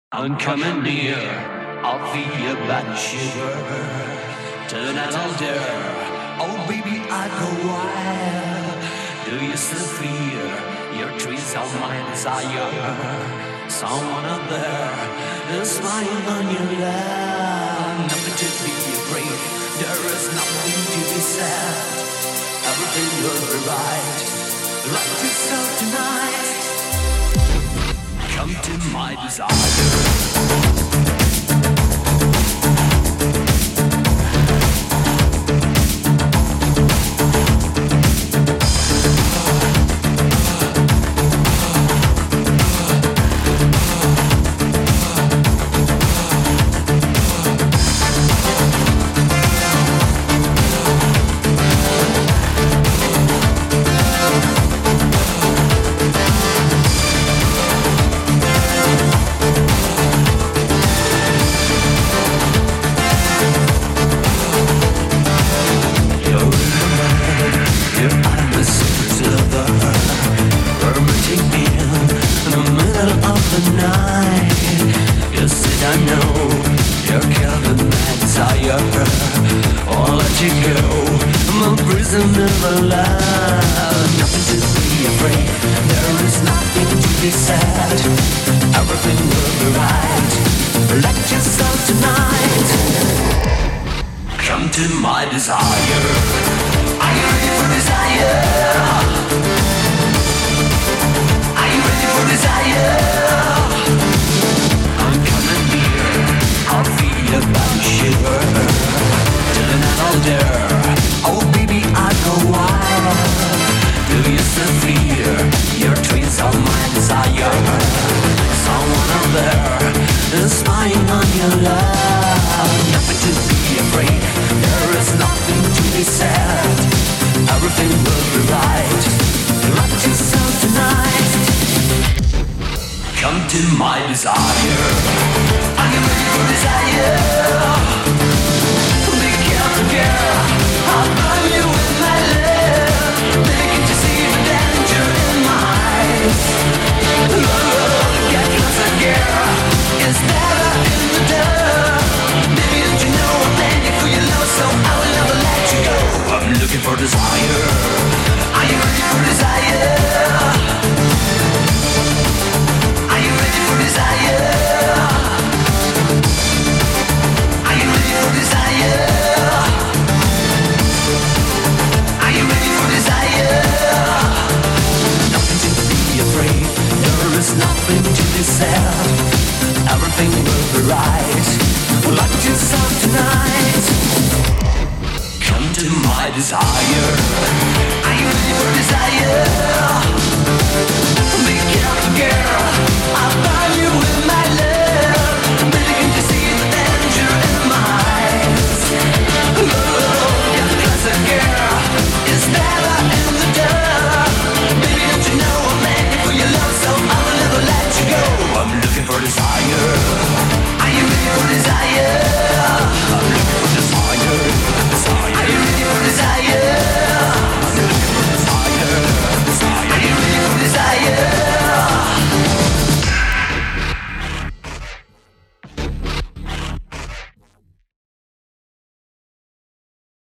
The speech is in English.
I'm coming near, I'll feel your body shiver. Tonight I'll dare, oh baby I go wild. Do you still feel your trees on my desire? Someone out there is lying on your lap. Nothing to be afraid, there is nothing to be said. Everything will be right, like yourself tonight. Come to my desire. Desire. Are you ready for desire?